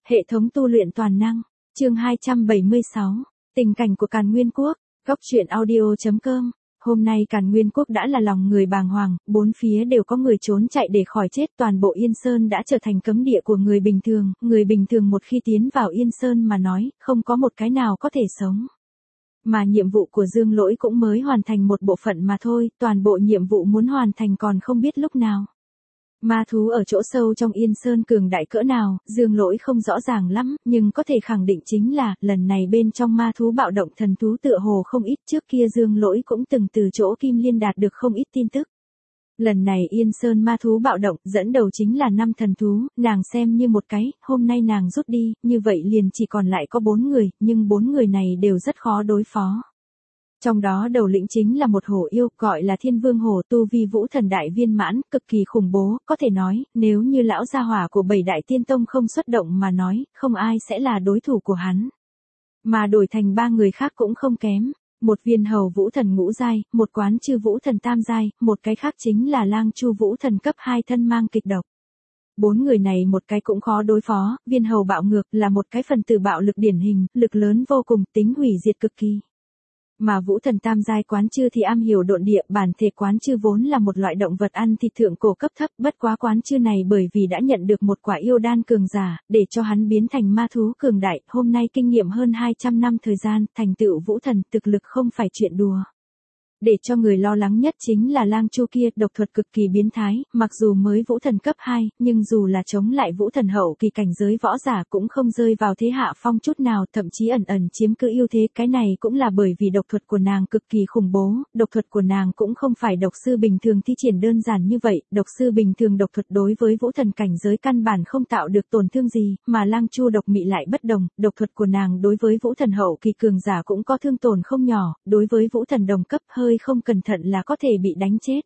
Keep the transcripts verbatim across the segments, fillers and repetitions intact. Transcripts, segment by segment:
Hệ thống tu luyện toàn năng, chương hai trăm bảy mươi sáu, tình cảnh của Càn Nguyên Quốc, góc truyện audio.com. Hôm nay Càn Nguyên Quốc đã là lòng người bàng hoàng, bốn phía đều có người trốn chạy để khỏi chết, toàn bộ Yên Sơn đã trở thành cấm địa của người bình thường, người bình thường một khi tiến vào Yên Sơn mà nói, không có một cái nào có thể sống. Mà nhiệm vụ của Dương Lỗi cũng mới hoàn thành một bộ phận mà thôi, toàn bộ nhiệm vụ muốn hoàn thành còn không biết lúc nào. Ma thú ở chỗ sâu trong Yên Sơn cường đại cỡ nào, Dương Lỗi không rõ ràng lắm, nhưng có thể khẳng định chính là, lần này bên trong ma thú bạo động thần thú tựa hồ không ít, trước kia Dương Lỗi cũng từng từ chỗ Kim Liên đạt được không ít tin tức. Lần này Yên Sơn ma thú bạo động, dẫn đầu chính là năm thần thú, nàng xem như một cái, hôm nay nàng rút đi, như vậy liền chỉ còn lại có bốn người, nhưng bốn người này đều rất khó đối phó. Trong đó đầu lĩnh chính là một hổ yêu, gọi là Thiên Vương Hổ, tu vi vũ thần đại viên mãn, cực kỳ khủng bố, có thể nói, nếu như lão gia hỏa của bảy đại tiên tông không xuất động mà nói, không ai sẽ là đối thủ của hắn. Mà đổi thành ba người khác cũng không kém, một viên hầu vũ thần ngũ giai, một quán chư vũ thần tam giai, một cái khác chính là lang chu vũ thần cấp hai thân mang kịch độc. Bốn người này một cái cũng khó đối phó, viên hầu bạo ngược là một cái phần tử bạo lực điển hình, lực lớn vô cùng, tính hủy diệt cực kỳ. Mà vũ thần tam giai quán chư thì am hiểu độn địa, bản thể quán chư vốn là một loại động vật ăn thịt thượng cổ cấp thấp, bất quá quán chư này bởi vì đã nhận được một quả yêu đan cường giả, để cho hắn biến thành ma thú cường đại, hôm nay kinh nghiệm hơn hai trăm năm thời gian, thành tựu vũ thần, thực lực không phải chuyện đùa. Để cho người lo lắng nhất chính là lang chu kia, độc thuật cực kỳ biến thái, mặc dù mới vũ thần cấp hai, nhưng dù là chống lại vũ thần hậu kỳ cảnh giới võ giả cũng không rơi vào thế hạ phong chút nào, thậm chí ẩn ẩn chiếm cứ ưu thế, cái này cũng là bởi vì độc thuật của nàng cực kỳ khủng bố, độc thuật của nàng cũng không phải độc sư bình thường thi triển đơn giản như vậy, độc sư bình thường độc thuật đối với vũ thần cảnh giới căn bản không tạo được tổn thương gì, mà lang chu độc mị lại bất đồng, độc thuật của nàng đối với vũ thần hậu kỳ cường giả cũng có thương tổn không nhỏ, đối với vũ thần đồng cấp hơi không cẩn thận là có thể bị đánh chết.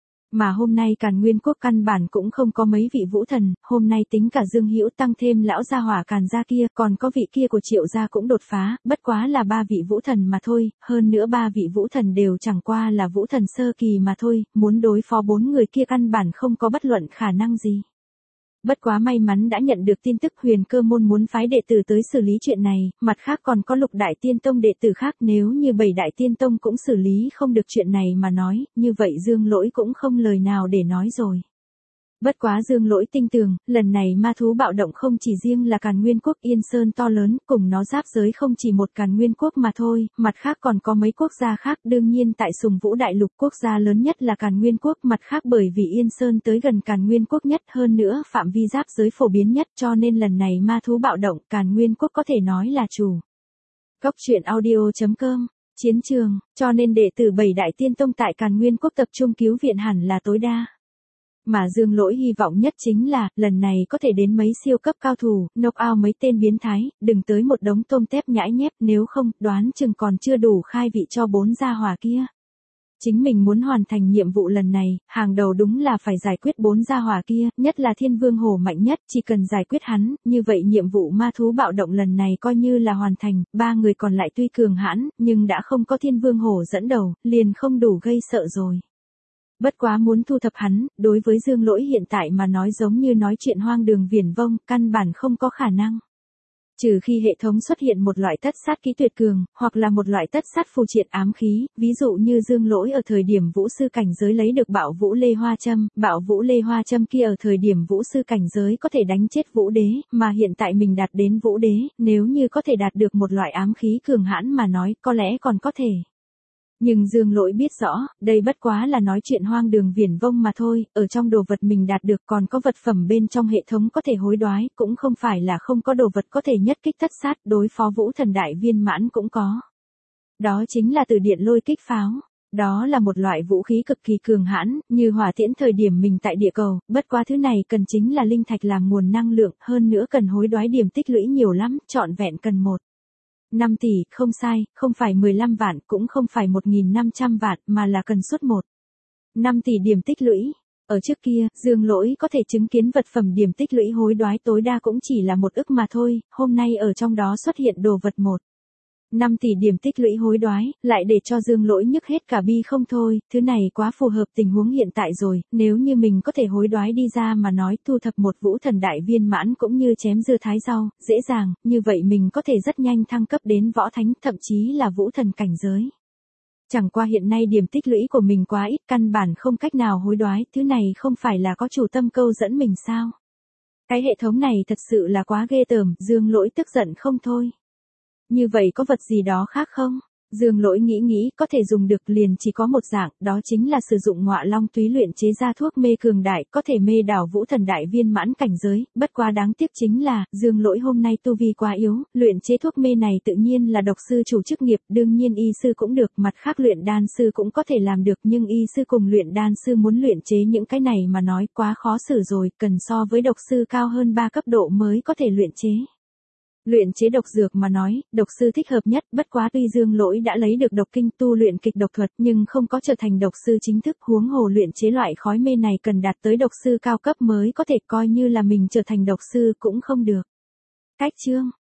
Mà hôm nay Càn Nguyên Quốc căn bản cũng không có mấy vị vũ thần, hôm nay tính cả Dương Hữu tăng thêm lão gia hỏa Càn gia kia, còn có vị kia của Triệu gia cũng đột phá, bất quá là ba vị vũ thần mà thôi, hơn nữa ba vị vũ thần đều chẳng qua là vũ thần sơ kỳ mà thôi, muốn đối phó bốn người kia căn bản không có bất luận khả năng gì. Bất quá may mắn đã nhận được tin tức Huyền Cơ môn muốn phái đệ tử tới xử lý chuyện này, mặt khác còn có lục đại tiên tông đệ tử khác, nếu như bảy đại tiên tông cũng xử lý không được chuyện này mà nói, như vậy Dương Lỗi cũng không lời nào để nói rồi. Bất quá Dương Lỗi tin tưởng, lần này ma thú bạo động không chỉ riêng là Càn Nguyên Quốc Yên Sơn to lớn, cùng nó giáp giới không chỉ một Càn Nguyên Quốc mà thôi, mặt khác còn có mấy quốc gia khác, đương nhiên tại Sùng Vũ Đại Lục quốc gia lớn nhất là Càn Nguyên Quốc, mặt khác bởi vì Yên Sơn tới gần Càn Nguyên Quốc nhất, hơn nữa phạm vi giáp giới phổ biến nhất, cho nên lần này ma thú bạo động, Càn Nguyên Quốc có thể nói là chủ. Góc truyện audio.com, chiến trường, cho nên đệ tử bảy đại tiên tông tại Càn Nguyên Quốc tập trung cứu viện hẳn là tối đa. Mà Dương Lỗi hy vọng nhất chính là, lần này có thể đến mấy siêu cấp cao thủ, knock out mấy tên biến thái, đừng tới một đống tôm tép nhãi nhép, nếu không, đoán chừng còn chưa đủ khai vị cho bốn gia hỏa kia. Chính mình muốn hoàn thành nhiệm vụ lần này, hàng đầu đúng là phải giải quyết bốn gia hỏa kia, nhất là Thiên Vương Hổ mạnh nhất, chỉ cần giải quyết hắn, như vậy nhiệm vụ ma thú bạo động lần này coi như là hoàn thành, ba người còn lại tuy cường hãn, nhưng đã không có Thiên Vương Hổ dẫn đầu, liền không đủ gây sợ rồi. Bất quá muốn thu thập hắn, đối với Dương Lỗi hiện tại mà nói giống như nói chuyện hoang đường viển vông, căn bản không có khả năng. Trừ khi hệ thống xuất hiện một loại tất sát kỹ tuyệt cường, hoặc là một loại tất sát phù triện ám khí, ví dụ như Dương Lỗi ở thời điểm vũ sư cảnh giới lấy được bạo vũ lê hoa châm, bạo vũ lê hoa châm kia ở thời điểm vũ sư cảnh giới có thể đánh chết vũ đế, mà hiện tại mình đạt đến vũ đế, nếu như có thể đạt được một loại ám khí cường hãn mà nói, có lẽ còn có thể. Nhưng Dương Lỗi biết rõ, đây bất quá là nói chuyện hoang đường viển vông mà thôi, ở trong đồ vật mình đạt được còn có vật phẩm bên trong hệ thống có thể hối đoái, cũng không phải là không có đồ vật có thể nhất kích tất sát, đối phó vũ thần đại viên mãn cũng có. Đó chính là từ điện lôi kích pháo. Đó là một loại vũ khí cực kỳ cường hãn, như hỏa tiễn thời điểm mình tại địa cầu, bất quá thứ này cần chính là linh thạch làm nguồn năng lượng, hơn nữa cần hối đoái điểm tích lũy nhiều lắm, trọn vẹn cần một. năm tỷ, không sai, không phải mười lăm vạn, cũng không phải một nghìn năm trăm vạn, mà là cần suốt một. năm tỷ điểm tích lũy. Ở trước kia, Dương Lỗi có thể chứng kiến vật phẩm điểm tích lũy hối đoái tối đa cũng chỉ là một ức mà thôi, hôm nay ở trong đó xuất hiện đồ vật một. năm tỷ điểm tích lũy hối đoái, lại để cho Dương Lỗi nhức hết cả bi không thôi, thứ này quá phù hợp tình huống hiện tại rồi, nếu như mình có thể hối đoái đi ra mà nói thu thập một vũ thần đại viên mãn cũng như chém dưa thái rau, dễ dàng, như vậy mình có thể rất nhanh thăng cấp đến võ thánh, thậm chí là vũ thần cảnh giới. Chẳng qua hiện nay điểm tích lũy của mình quá ít, căn bản không cách nào hối đoái, thứ này không phải là có chủ tâm câu dẫn mình sao? Cái hệ thống này thật sự là quá ghê tởm, Dương Lỗi tức giận không thôi. Như vậy có vật gì đó khác không? Dương Lỗi nghĩ nghĩ, có thể dùng được liền chỉ có một dạng, đó chính là sử dụng ngọa long túy luyện chế ra thuốc mê cường đại, có thể mê đảo vũ thần đại viên mãn cảnh giới, bất quá đáng tiếc chính là, Dương Lỗi hôm nay tu vi quá yếu, luyện chế thuốc mê này tự nhiên là độc sư chủ chức nghiệp, đương nhiên y sư cũng được, mặt khác luyện đan sư cũng có thể làm được, nhưng y sư cùng luyện đan sư muốn luyện chế những cái này mà nói quá khó xử rồi, cần so với độc sư cao hơn ba cấp độ mới có thể luyện chế. Luyện chế độc dược mà nói, độc sư thích hợp nhất, bất quá tuy Dương Lỗi đã lấy được độc kinh tu luyện kịch độc thuật nhưng không có trở thành độc sư chính thức, huống hồ luyện chế loại khói mê này cần đạt tới độc sư cao cấp mới có thể, coi như là mình trở thành độc sư cũng không được. Cách chương